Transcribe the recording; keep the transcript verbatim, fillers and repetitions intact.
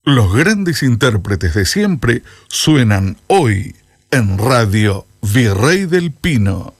Los grandes intérpretes de siempre suenan hoy en Radio Virrey del Pino.